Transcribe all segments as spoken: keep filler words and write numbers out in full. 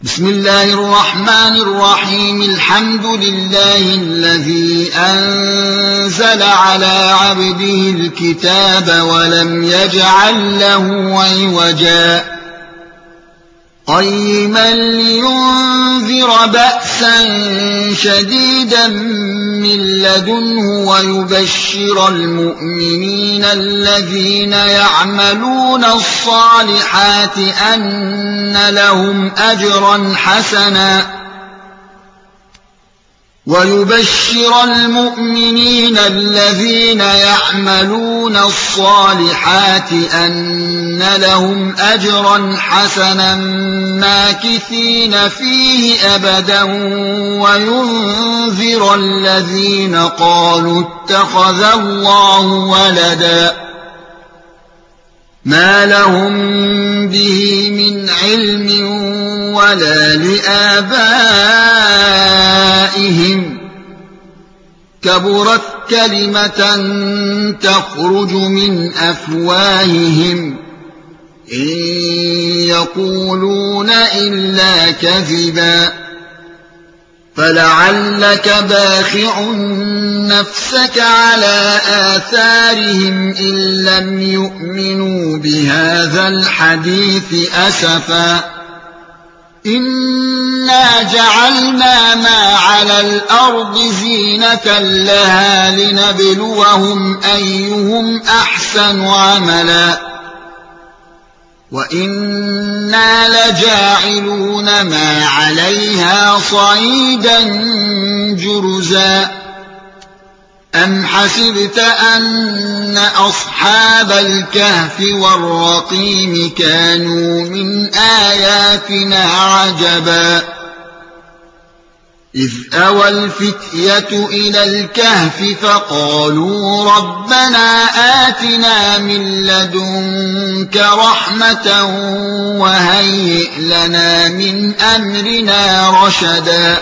بسم الله الرحمن الرحيم الحمد لله الذي أنزل على عبده الكتاب ولم يجعل له عوجا قيما لينذر بأسا شديدا من لدنه ويبشر المؤمنين الذين يعملون الصالحات أن لهم أجرا حسنا ويبشر المؤمنين الذين يعملون الصالحات أن لهم أجرا حسنا ماكثين فيه أبدا وينذر الذين قالوا اتخذ الله ولدا ما لهم به من علم ولا لآبائهم كبرت كلمة تخرج من أفواههم إن يقولون إلا كذبا فلعلك باخع نفسك على آثارهم إن لم يؤمنوا بهذا الحديث أسفا إنا جعلنا ما على الأرض زينة لها لنبلوهم أيهم أحسن عملا وإنا لجاعلون ما عليها صعيدا جرزا أم حسبت أن أصحاب الكهف والرقيم كانوا من آياتنا عجبا إذ أوى الفتية إلى الكهف فقالوا ربنا آتنا من لدنك رحمة وهيئ لنا من أمرنا رشدا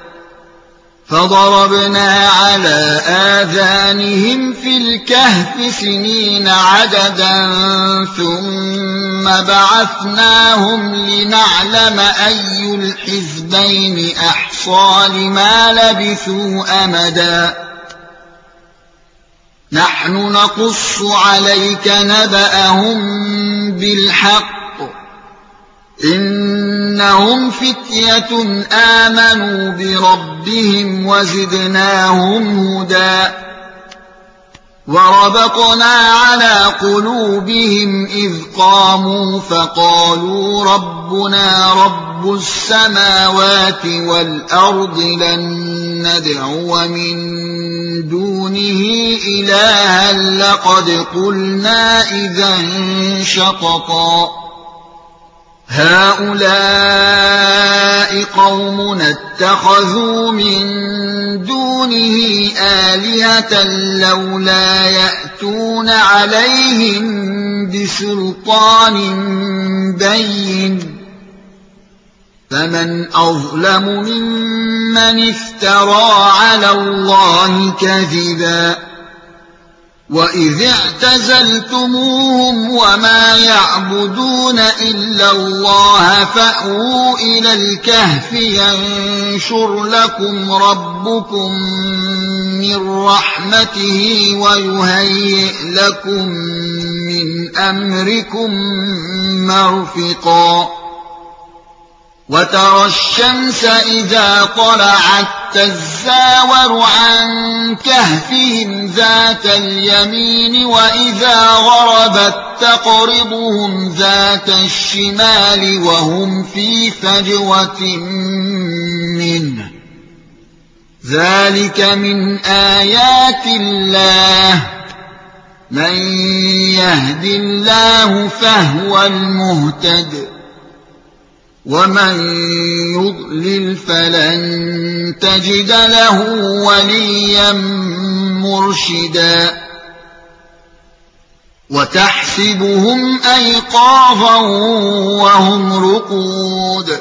فضربنا على آذانهم في الكهف سنين عددا ثم بعثناهم لنعلم أي الحزبين أحصى لما لبثوا أمدا نحن نقص عليك نبأهم بالحق إنهم فتية آمنوا بربهم وزدناهم هدى وربطنا على قلوبهم إذ قاموا فقالوا ربنا رب السماوات والأرض لن ندعو من دونه إلها لقد قلنا إذا شططا هؤلاء قوم اتخذوا من دونه آلهة لولا يأتون عليهم بسلطان بين فمن أظلم ممن افترى على الله كذبا وإذ اعتزلتموهم وما يعبدون إلا الله فأووا إلى الكهف ينشر لكم ربكم من رحمته ويهيئ لكم من أمركم مرفقا وترى الشمس إذا طلعت تزاور عن كهفهم ذات اليمين وإذا غربت تقرضهم ذات الشمال وهم في فجوة منه ذلك من آيات الله من يهد الله فهو المهتد ومن يضلل فلن تجد له وليا مرشدا وتحسبهم أيقاظا وهم رقود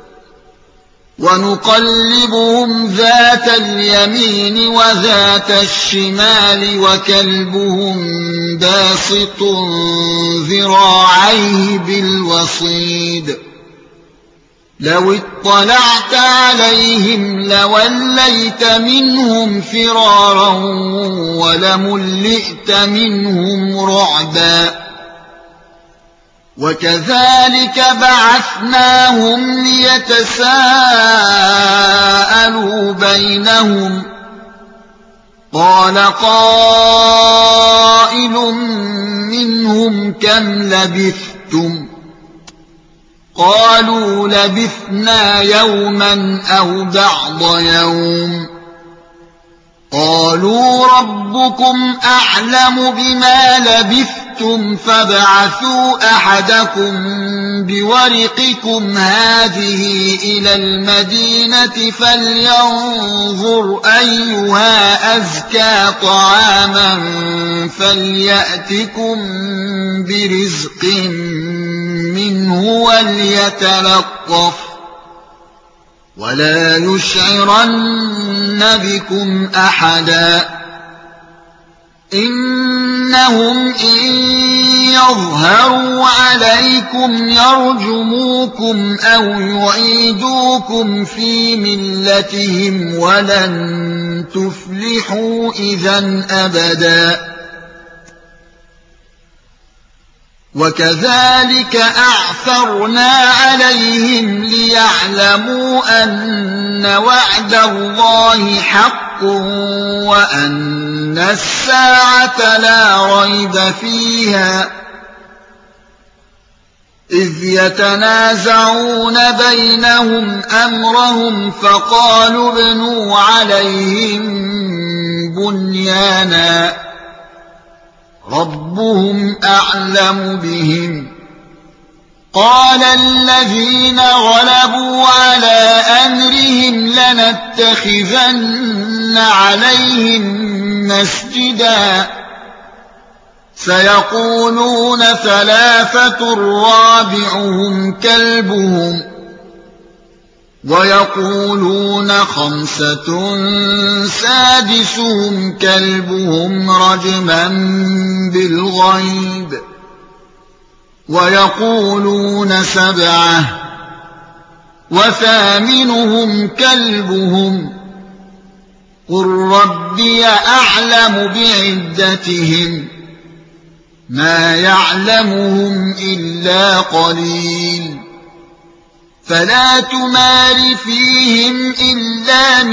ونقلبهم ذات اليمين وذات الشمال وكلبهم باسط ذراعيه بالوصيد لو اطلعت عليهم لوليت منهم فرارا ولملئت منهم رعبا وكذلك بعثناهم ليتساءلوا بينهم قال قائل منهم كم لبثتم قالوا لبثنا يوما أو بعض يوم قالوا ربكم أعلم بما لبثتم فابعثوا أحدكم بورقكم هذه إلى المدينة فلينظر أيها أزكى طعاما فليأتكم برزق منه وليتلطف ولا يشعرن بكم أحدا إنهم إن يظهروا عليكم يرجموكم أو يعيدوكم في ملتهم ولن تفلحوا إذا أبدا وكذلك أعثرنا عليهم ليعلموا أن وعد الله حق وأن الساعة لا ريب فيها إذ يتنازعون بينهم أمرهم فقالوا ابنوا عليهم بنيانا ربهم أعلم بهم قال الذين غلبوا على أمرهم لنتخذن عليهم مسجدا سيقولون ثلاثة رابعهم كلبهم ويقولون خمسة سادسهم كلبهم رجما بالغيب ويقولون سبعة وثامنهم كلبهم قل ربي أعلم بعدتهم ما يعلمهم إلا قليل فلا تمار فيهم إلا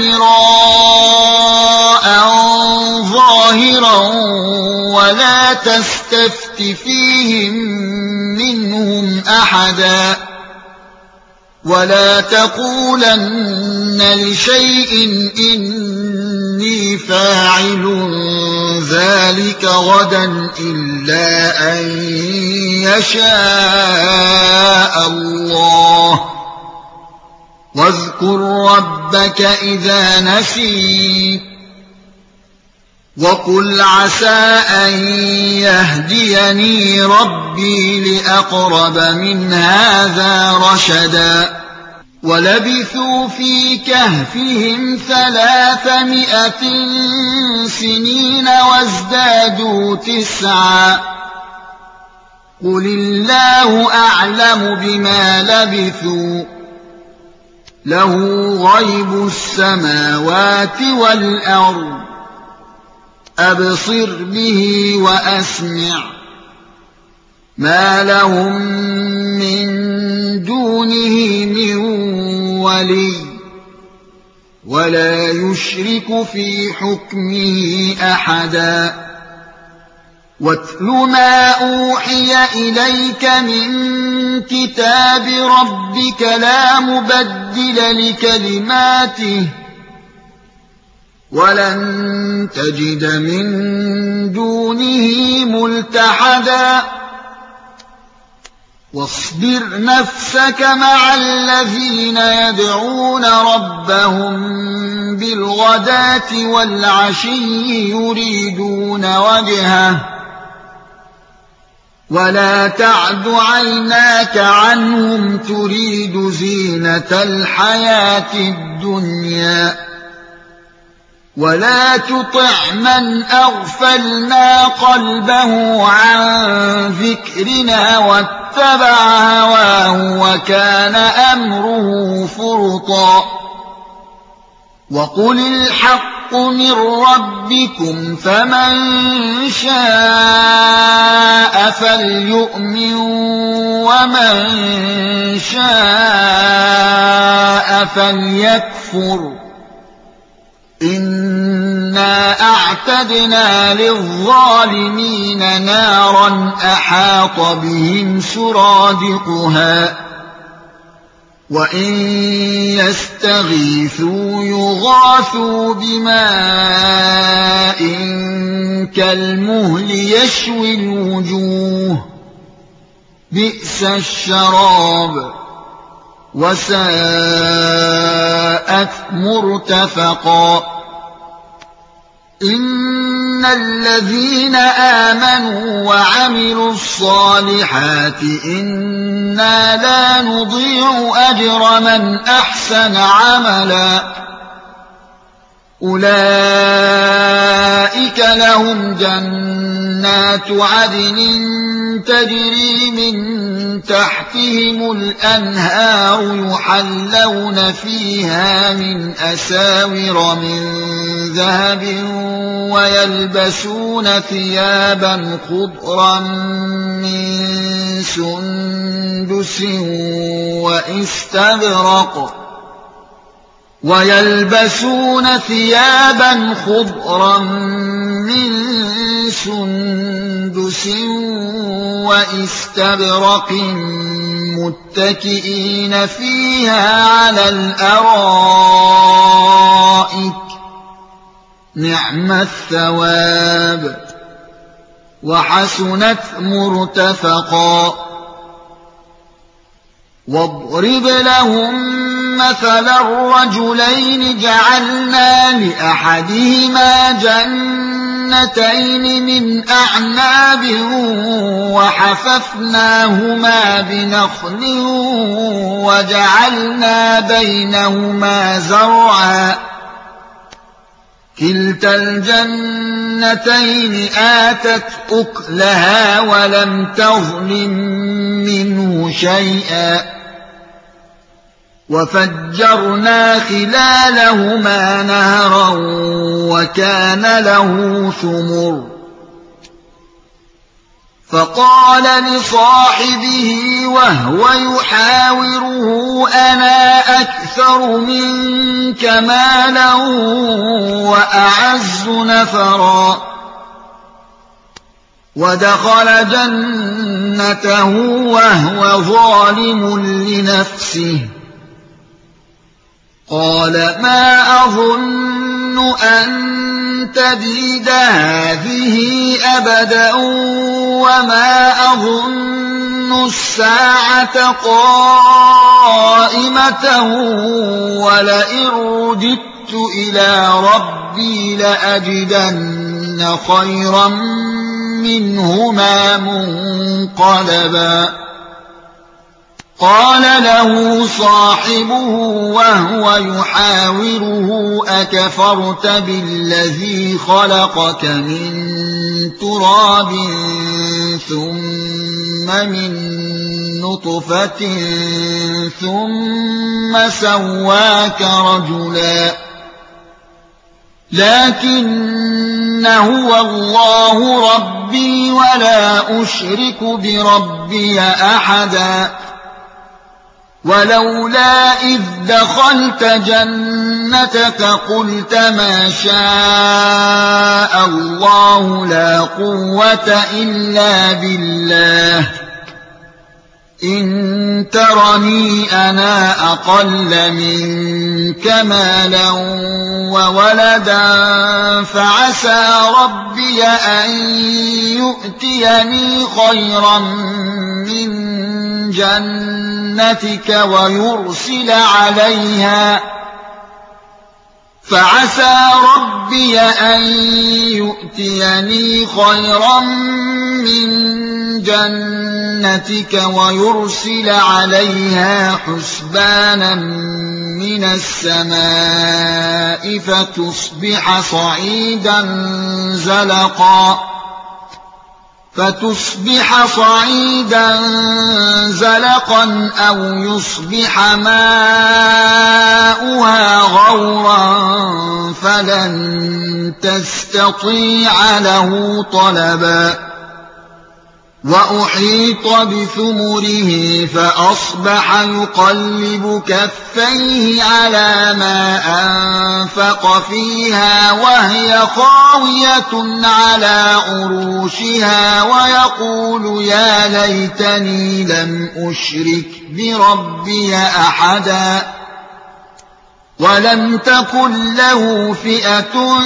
مراء ظاهرا ولا تستفت فيهم منهم أحدا ولا تقولن لشيء إني فاعل ذلك غدا إلا أن يشاء الله واذكر ربك إذا نسيت وقل عسى أن يهديني ربي لأقرب من هذا رشدا ولبثوا في كهفهم ثلاثمائة سنين وازدادوا تسعا قل الله أعلم بما لبثوا له غيب السماوات والأرض أبصر به وأسمع ما لهم من دونه من ولي ولا يشرك في حكمه أحدا واتل ما أوحي إليك من كتاب ربك لا مبدل لكلماته ولن تجد من دونه ملتحدا واصبر نفسك مع الذين يدعون ربهم بالغداة والعشي يريدون وجهه ولا تعد عيناك عنهم تريد زينة الحياة الدنيا ولا تطع من أغفلنا قلبه عن ذكرنا واتبع هواه وكان أمره فرطا وقل الحق من ربكم فمن شاء فليؤمن ومن شاء فليكفر إنا أعتدنا للظالمين نارا أحاط بهم سرادقها وإن يستغيثوا يغاثوا بماء كالمهل يشوي الوجوه بئس الشراب وساءت مرتفقا إن الذين آمنوا وعملوا الصالحات إنا لا نضيع أجر من أحسن عملا أولئك لهم جنات عدن تجري من تحتهم الأنهار يحلون فيها من أساور من ذهب ويلبسون ثيابا خضرا من سندس واستبرق ويلبسون ثيابا خضرا من سندس واستبرق متكئين فيها على الأرائك نعم الثواب وحسنت مرتفقا واضرب لهم مثلا الرجلين جعلنا لأحدهما جنتين من أعناب وحففناهما بنخل وجعلنا بينهما زرعا كلتا الجنتين آتت أكلها ولم تظلم منه شيئا وفجرنا خلالهما نهرا وكان له ثمر فقال لصاحبه وهو يحاوره أنا أكثر منك مالا وأعز نفرا ودخل جنته وهو ظالم لنفسه قال ما أظن أن تبيد هذه أبدا وما أظن الساعة قائمة ولئن رددت إلى ربي لأجدن خيرا منهما منقلبا قال له صاحبه وهو يحاوره أكفرت بالذي خلقك من تراب ثم من نطفة ثم سواك رجلا لكن هو الله ربي ولا أشرك بربي أحدا ولولا إذ دخلت جنتك قلت ما شاء الله لا قوة إلا بالله إن ترني أنا أقل منك مالا وولدا فعسى ربي أن يؤتيني خيرا من جنتك ويرسل عليها فعسى ربي أن يؤتيني خيرا من جنتك ويرسل عليها حسبانا من السماء فتصبح صعيدا زلقا فتصبح صعيدا زلقا أو يصبح ماء فلن تستطيع له طلبا وأحيط بثمره فأصبح يقلب كفيه على ما أنفق فيها وهي خاوية على عروشها ويقول يا ليتني لم أشرك بربي أحدا ولم تكن له فئة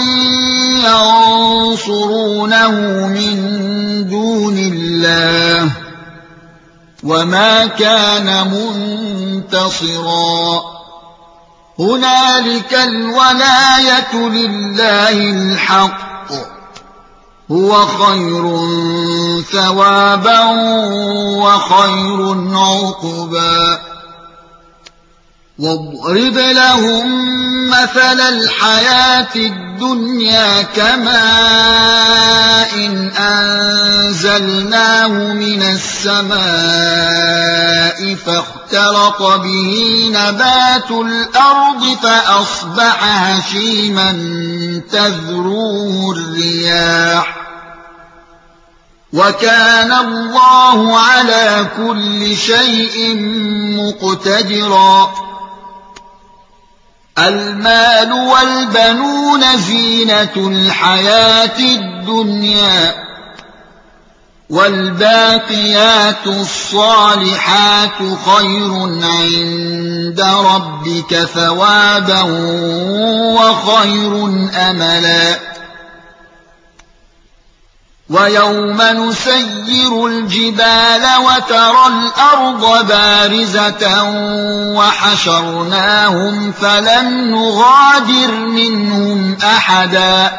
ينصرونه من دون الله وما كان منتصرا هنالك الولاية لله الحق هو خير ثوابا وخير عقبا واضرب لهم مثل الحياة الدنيا كماء إن أنزلناه من السماء فاختلط به نبات الأرض فأصبح هشيما تذروه الرياح وكان الله على كل شيء مقتدرا المال والبنون زينة الحياة الدنيا والباقيات الصالحات خير عند ربك ثوابا وخير أملا ويوم نسير الجبال وترى الأرض بارزة وحشرناهم فلم نغادر منهم أحدا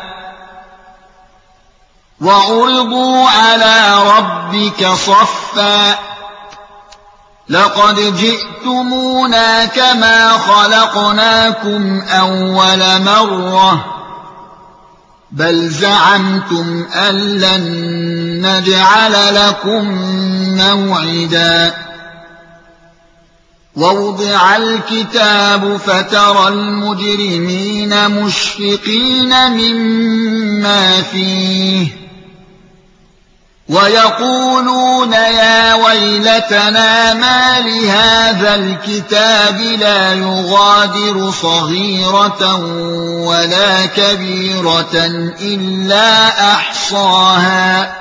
وعرضوا على ربك صفا لقد جئتمونا كما خلقناكم أول مرة بل زعمتم أن لن نجعل لكم موعدا ووضع الكتاب فترى المجرمين مشفقين مما فيه ويقولون يا ويلتنا ما لهذا الكتاب لا يغادر صغيرة ولا كبيرة إلا أحصاها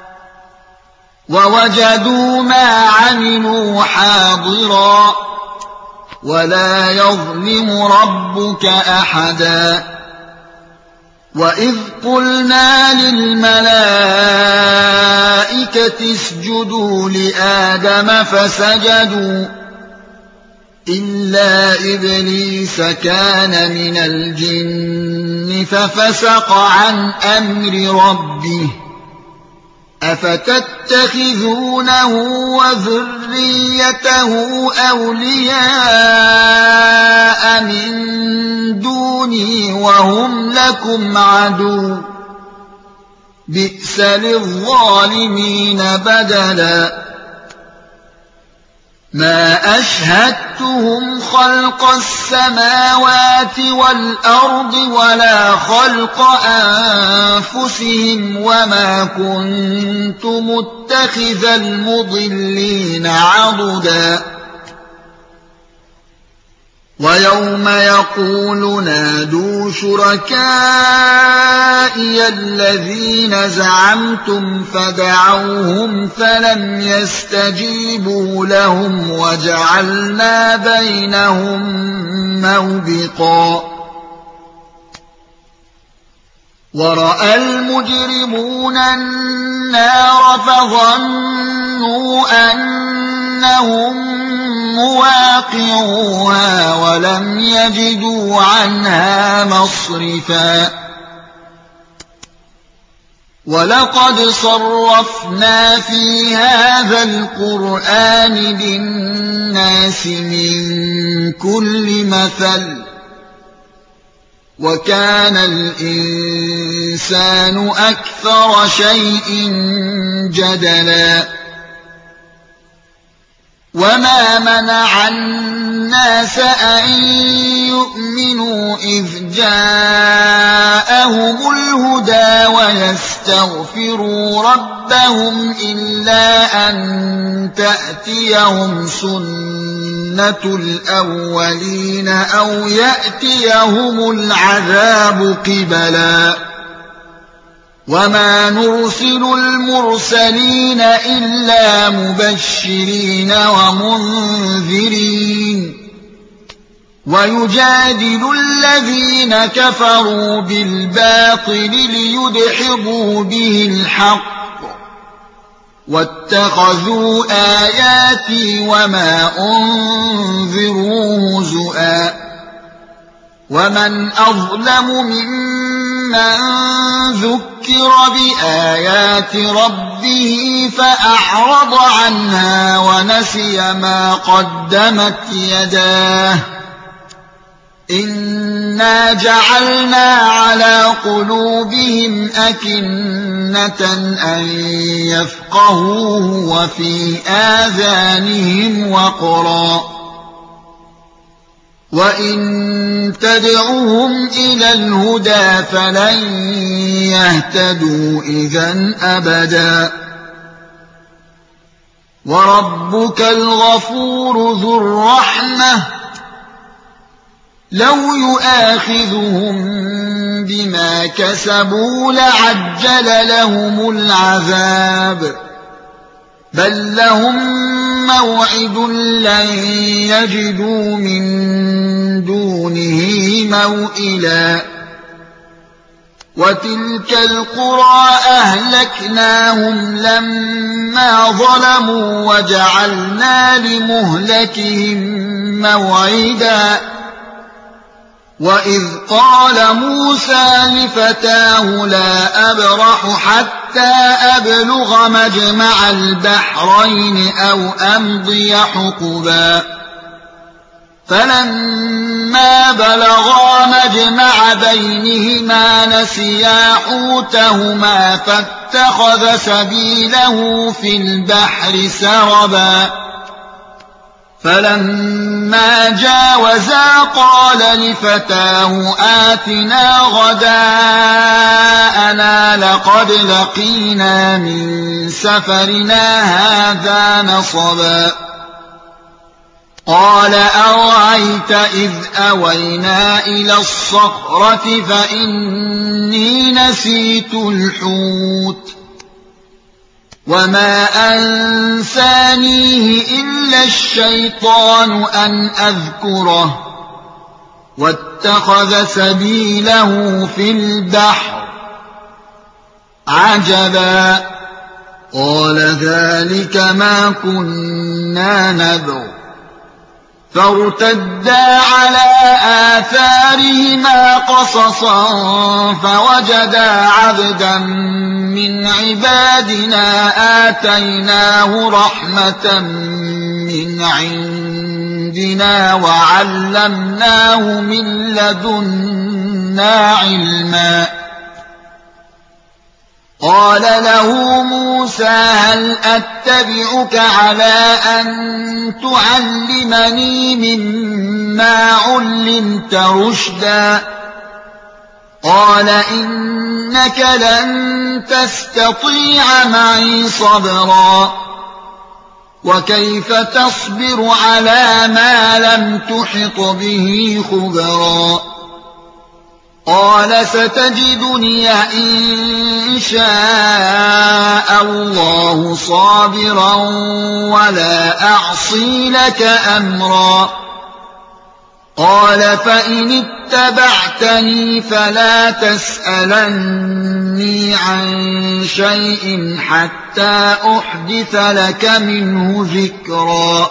ووجدوا ما عملوا حاضرا ولا يظلم ربك أحدا وإذ قلنا للملائكة اسجدوا لآدم فسجدوا إلا إبليس كان من الجن ففسق عن أمر ربه أفتتخذونه وذريته أولياء من دوني وهم لكم عدو بئس للظالمين بدلا ما أشهدتهم خلق السماوات والأرض ولا خلق أنفسهم وما كنت متخذ المضلين عضدا ويوم يقول نادوا شركائي الذين زعمتم فدعوهم فلم يستجيبوا لهم وجعلنا بينهم موبقا ورأى المجرمون النار فظنوا أنهم مواقعوها ولم يجدوا عنها مصرفا ولقد صرفنا في هذا القرآن للناس من كل مثل وكان الإنسان أكثر شيء جدلا وما منع الناس أن يؤمنوا إذ جاءهم الهدى ويستغفروا ربهم إلا أن تأتيهم سنة الأولين أو يأتيهم العذاب قبلا وما نرسل المرسلين إلا مبشرين ومنذرين ويجادل الذين كفروا بالباطل ليدحضوا به الحق واتخذوا آياتي وما أنذروا هزؤا ومن أظلم ممن ذكر بآيات ربه فأعرض عنها ونسي ما قدمت يداه إنا جعلنا على قلوبهم أكنة أن يفقهوه وفي آذانهم وقرا وإن تدعوهم إلى الهدى فلن يهتدوا إذا أبدا وربك الغفور ذو الرحمة لو يؤاخذهم بما كسبوا لعجل لهم العذاب بل لهم موعد لن يجدوا من دونه موئلا وتلك القرى أهلكناهم لما ظلموا وجعلنا لمهلكهم موعدا وإذ قال موسى لفتاه لا أبرح حتى أبلغ مجمع البحرين أو أمضي حقبا فلما بلغا مجمع بينهما نسيا حوتهما فاتخذ سبيله في البحر سربا فلما جاوزا قال لفتاه آتنا غداءنا لقد لقينا من سفرنا هذا نصبا قال أرأيت إذ أوينا إلى الصخرة فإني نسيت الحوت وما أنسانيه إلا الشيطان أن أذكره واتخذ سبيله في البحر عجبا قال ذلك ما كنا نبغ فارتدا على آثارهما قصصا فوجدا عبدا من عبادنا آتيناه رحمة من عندنا وعلمناه من لدنا علما قال له موسى هل أتبعك على أن تعلمني مما علمت رشدا قال إنك لن تستطيع معي صبرا وكيف تصبر على ما لم تحط به خبرا قال ستجدني إن شاء الله صابرا ولا أعصي لك أمرا قال فإن اتبعتني فلا تسألني عن شيء حتى أحدث لك منه ذكرا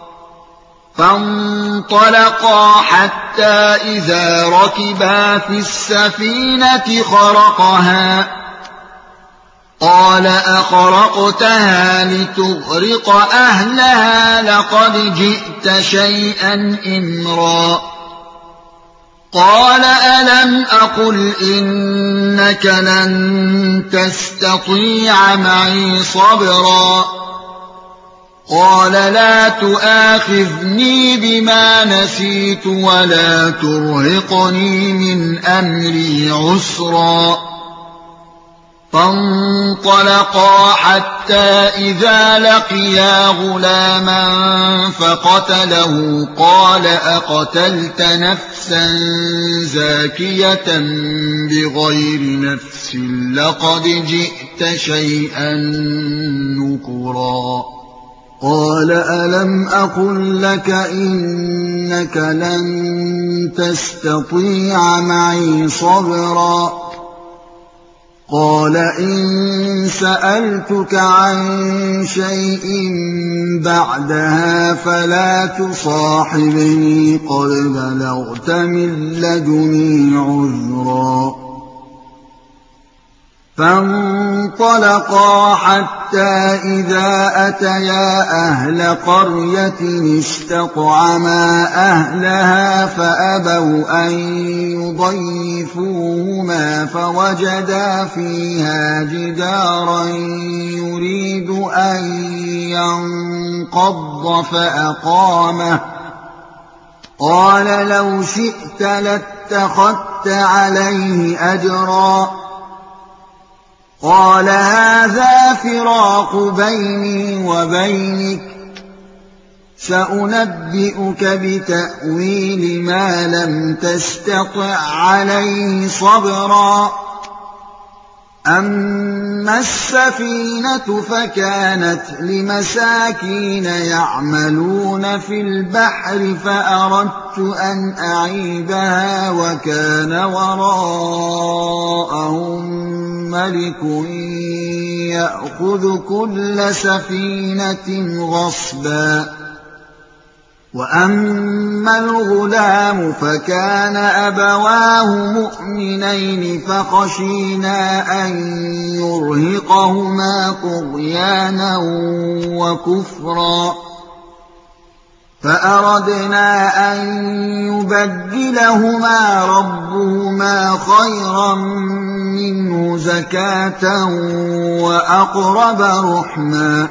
فانطلقا حتى إذا ركبا في السفينة خرقها قال أخرقتها لتغرق أهلها لقد جئت شيئا إمرا قال ألم أقل إنك لن تستطيع معي صبرا قال لا تؤاخذني بما نسيت ولا ترهقني من أمري عسرا فانطلقا حتى إذا لقيا غلاما فقتله قال أقتلت نفسا زاكية بغير نفس لقد جئت شيئا نكرا قال ألم أقل لك إنك لن تستطيع معي صبرا قال إن سألتك عن شيء بعدها فلا تصاحبني قد بلغت من لدني عذرا فانطلقا حتى إذا أتيا أهل قرية استطعما أهلها فأبوا أن يضيفوهما فوجدا فيها جدارا يريد أن ينقض فأقامه قال لو شئت لاتخذت عليه أجرا قال هذا فراق بيني وبينك سأنبئك بتأويل ما لم تستطع عليه صبرا أما السفينة فكانت لمساكين يعملون في البحر فأردت أن أعيبها وكان وراءهم ملك يأخذ كل سفينة غصبا وأما الغلام فكان أبواه مؤمنين فخشينا أن يرهقهما طغيانا وكفرا فأردنا أن يبدلهما ربهما خيرا منه زكاة وأقرب رحما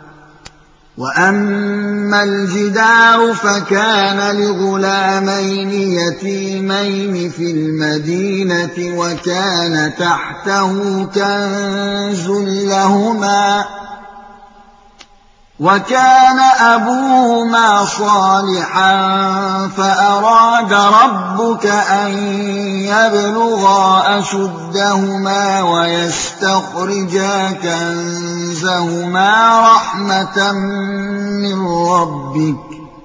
وأما الجدار فكان لغلامين يتيمين في المدينة وكان تحته كنز لهما وكان أبوهما صالحا فأراد ربك أن يبلغا أشدهما ويستخرجا كنزهما رحمة من ربك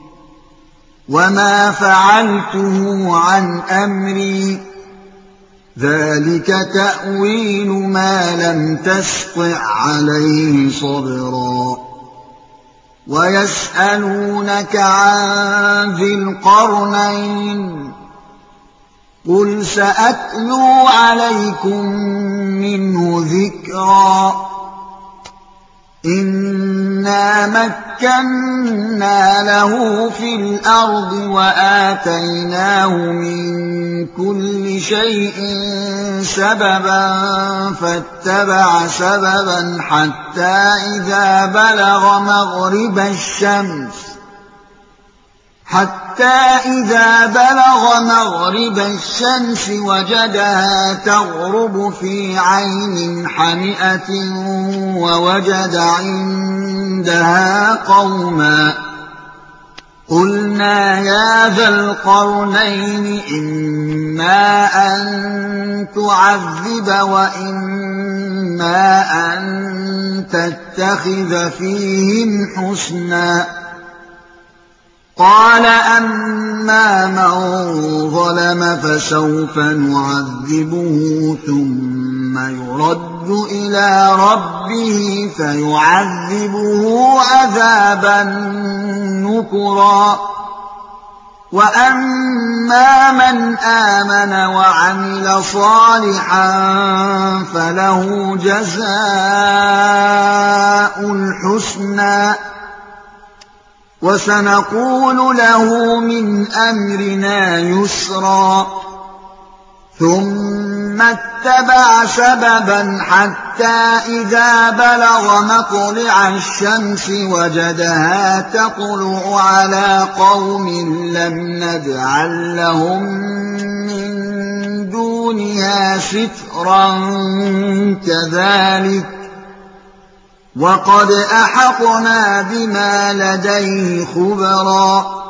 وما فعلته عن أمري ذلك تأويل ما لم تسطع عليه صبرا ويسألونك عن ذي القرنين قل سأتلو عليكم منه ذكرا إنا مكنا له في الأرض وآتيناه من كل شيء سببا فاتبع سببا حتى إذا بلغ مغرب الشمس حتى إذا بلغ مغرب الشمس وجدها تغرب في عين حمئة ووجد عندها قوما قلنا يا ذا القرنين إما أن تعذب وإما أن تتخذ فيهم حسنا قال أما من ظلم فسوف نعذبه ثم يرد إلى ربه فيعذبه عذابا نكرا وأما من آمن وعمل صالحا فله جزاء الحسنى وسنقول له من أمرنا يسرا ثم اتبع سببا حتى حتى إذا بلغ مطلع الشمس وجدها تطلع على قوم لم نجعل لهم من دونها سترا كذلك وقد أحطنا بما لديه خبرا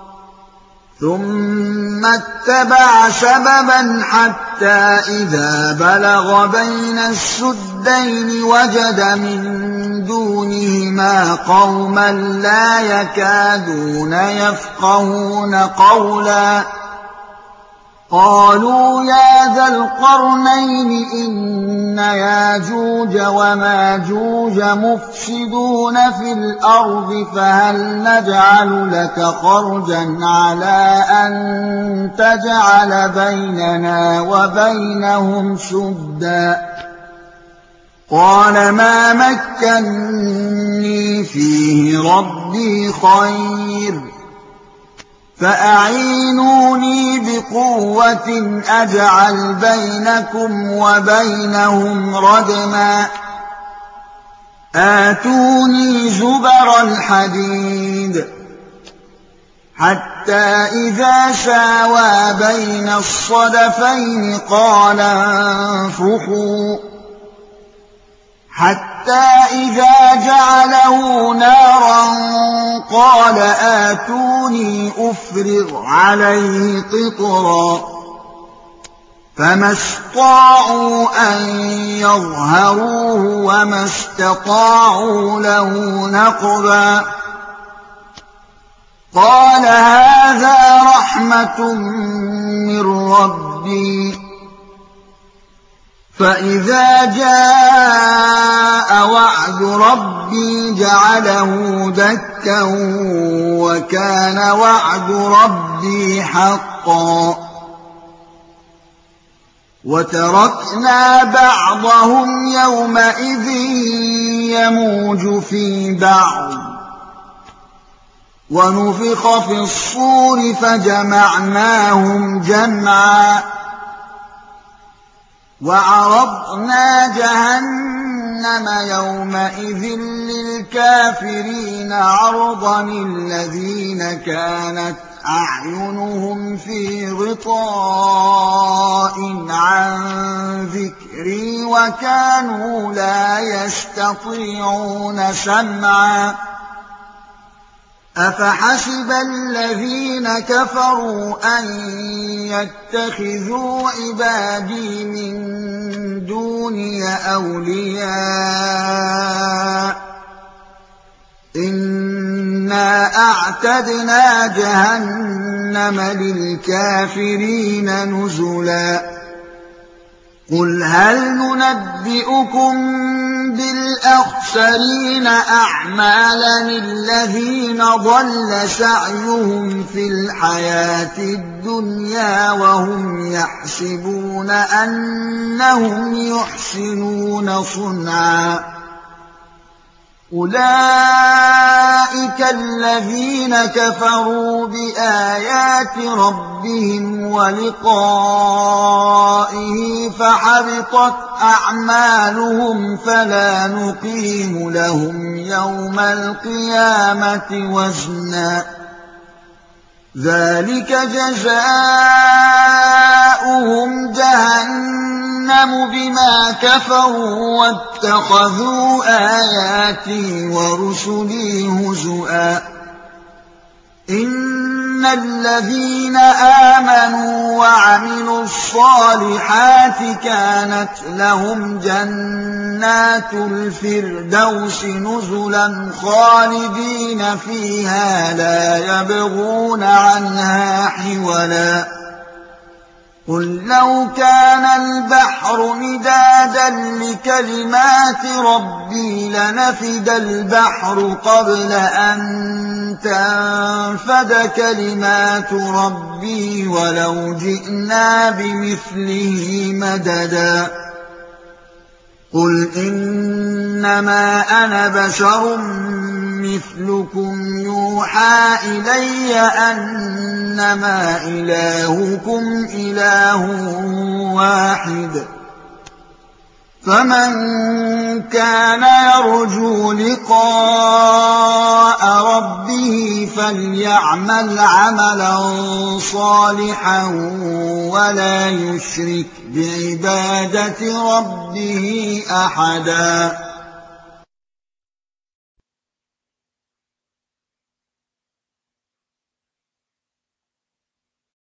ثم اتبع سببا حتى إذا بلغ بين السدين وجد من دونهما قوما لا يكادون يفقهون قولا قالوا يا ذا القرنين إن ياجوج وماجوج مفسدون في الأرض فهل نجعل لك خرجا على أن تجعل بيننا وبينهم سدا قال ما مكني فيه ربي خير فأعينوني بقوة أجعل بينكم وبينهم ردما آتوني زبر الحديد حتى إذا ساوى بين الصدفين قال انفخوا حتى إذا جعله نارا قال آتوني أفرغ عليه قطرا فما استطاعوا أن يظهروه وما استطاعوا له نقبا قال هذا رحمة من ربي فإذا جاء وعد ربي جعله دكا وكان وعد ربي حقا وتركنا بعضهم يومئذ يموج في بعض ونفخ في الصور فجمعناهم جمعا وعرضنا جهنم يومئذ للكافرين عرضا الذين كانت أعينهم في غطاء عن ذكري وكانوا لا يستطيعون سمعا أفحسب الذين كفروا أن يتخذوا عبادي من دوني أولياء إنا أعتدنا جهنم للكافرين نزلا قل هل ننبئكم بالأخسرين أعمالا الذين ضل سعيهم في الحياة الدنيا وهم يحسبون أنهم يحسنون صنعا أولئك الذين كفروا بآيات ربهم ولقائه فحبطت أعمالهم فلا نقيم لهم يوم القيامة وزنا ذلك جزاؤهم جهنم بما كفروا واتخذوا آياتي ورسلي هزؤا إن الذين آمنوا وعملوا الصالحات كانت لهم جنات الفردوس نزلا خالدين فيها لا يبغون عنها حولا قل لو كان البحر مدادا لكلمات ربي لنفد البحر قبل أن تنفد كلمات ربي ولو جئنا بمثله مددا قل إنما أنا بشر مثلكم يوحى إلي أنما إلهكم إله واحد فمن كان يرجو لقاء ربه فليعمل عملا صالحا ولا يشرك بعبادة ربه أحدا